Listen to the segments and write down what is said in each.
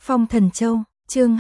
Phong Thần Châu, chương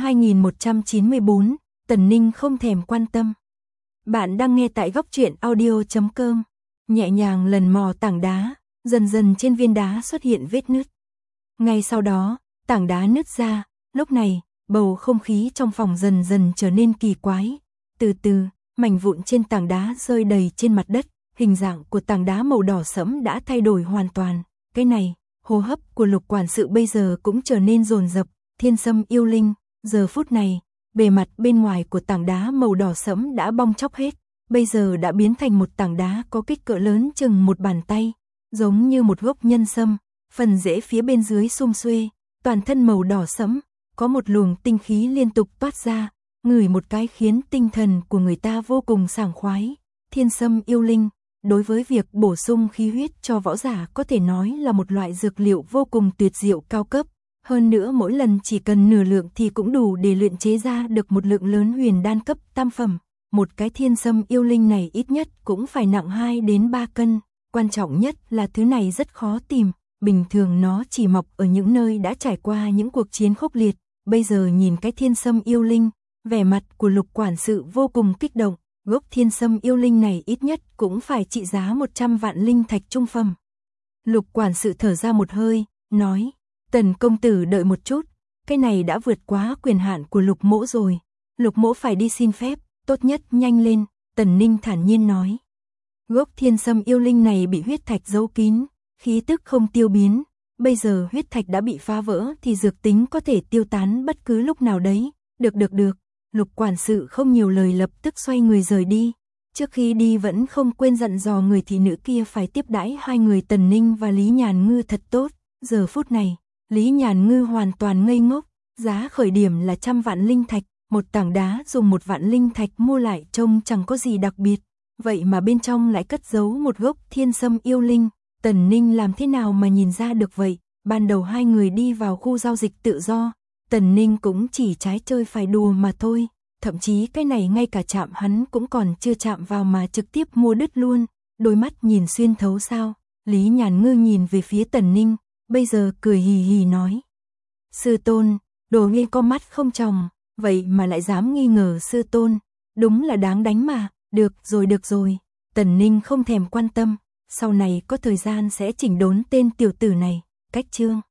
2194, Tần Ninh không thèm quan tâm. Bạn đang nghe tại góc truyện audio.com. Nhẹ nhàng lần mò tảng đá, dần dần trên viên đá xuất hiện vết nứt. Ngay sau đó, tảng đá nứt ra, lúc này, bầu không khí trong phòng dần dần trở nên kỳ quái. Từ từ, mảnh vụn trên tảng đá rơi đầy trên mặt đất, hình dạng của tảng đá màu đỏ sẫm đã thay đổi hoàn toàn. Cái này, hô hấp của Lục quản sự bây giờ cũng trở nên dồn dập. Thiên Sâm yêu linh, giờ phút này, bề mặt bên ngoài của tảng đá màu đỏ sẫm đã bong chóc hết, bây giờ đã biến thành một tảng đá có kích cỡ lớn chừng một bàn tay, giống như một gốc nhân sâm, phần rễ phía bên dưới sum xuê, toàn thân màu đỏ sẫm, có một luồng tinh khí liên tục toát ra, ngửi một cái khiến tinh thần của người ta vô cùng sảng khoái. Thiên Sâm yêu linh, đối với việc bổ sung khí huyết cho võ giả có thể nói là một loại dược liệu vô cùng tuyệt diệu cao cấp. Hơn nữa mỗi lần chỉ cần nửa lượng thì cũng đủ để luyện chế ra được một lượng lớn huyền đan cấp tam phẩm. Một cái thiên sâm yêu linh này ít nhất cũng phải nặng 2 đến 3 cân. Quan trọng nhất là thứ này rất khó tìm. Bình thường nó chỉ mọc ở những nơi đã trải qua những cuộc chiến khốc liệt. Bây giờ nhìn cái thiên sâm yêu linh, vẻ mặt của Lục quản sự vô cùng kích động. Gốc thiên sâm yêu linh này ít nhất cũng phải trị giá 100 vạn linh thạch trung phẩm. Lục quản sự thở ra một hơi, nói: Tần công tử đợi một chút, cái này đã vượt quá quyền hạn của Lục mỗ rồi. Lục mỗ phải đi xin phép, tốt nhất nhanh lên, Tần Ninh thản nhiên nói. Gốc thiên sâm yêu linh này bị huyết thạch giấu kín, khí tức không tiêu biến. Bây giờ huyết thạch đã bị phá vỡ thì dược tính có thể tiêu tán bất cứ lúc nào đấy. Được. Lục quản sự không nhiều lời lập tức xoay người rời đi. Trước khi đi vẫn không quên dặn dò người thị nữ kia phải tiếp đãi hai người Tần Ninh và Lý Nhàn Ngư thật tốt. Giờ phút này, Lý Nhàn Ngư hoàn toàn ngây ngốc, giá khởi điểm là 100 vạn linh thạch, một tảng đá dùng 1 vạn linh thạch mua lại trông chẳng có gì đặc biệt, vậy mà bên trong lại cất giấu một gốc thiên sâm yêu linh, Tần Ninh làm thế nào mà nhìn ra được vậy? Ban đầu hai người đi vào khu giao dịch tự do, Tần Ninh cũng chỉ trái chơi phải đùa mà thôi, thậm chí cái này ngay cả chạm hắn cũng còn chưa chạm vào mà trực tiếp mua đứt luôn, đôi mắt nhìn xuyên thấu sao? Lý Nhàn Ngư nhìn về phía Tần Ninh, bây giờ cười hì hì nói: Sư tôn, đồ nghi có mắt không tròng, vậy mà lại dám nghi ngờ sư tôn, đúng là đáng đánh mà. Được rồi, Tần Ninh không thèm quan tâm, sau này có thời gian sẽ chỉnh đốn tên tiểu tử này. Cách chương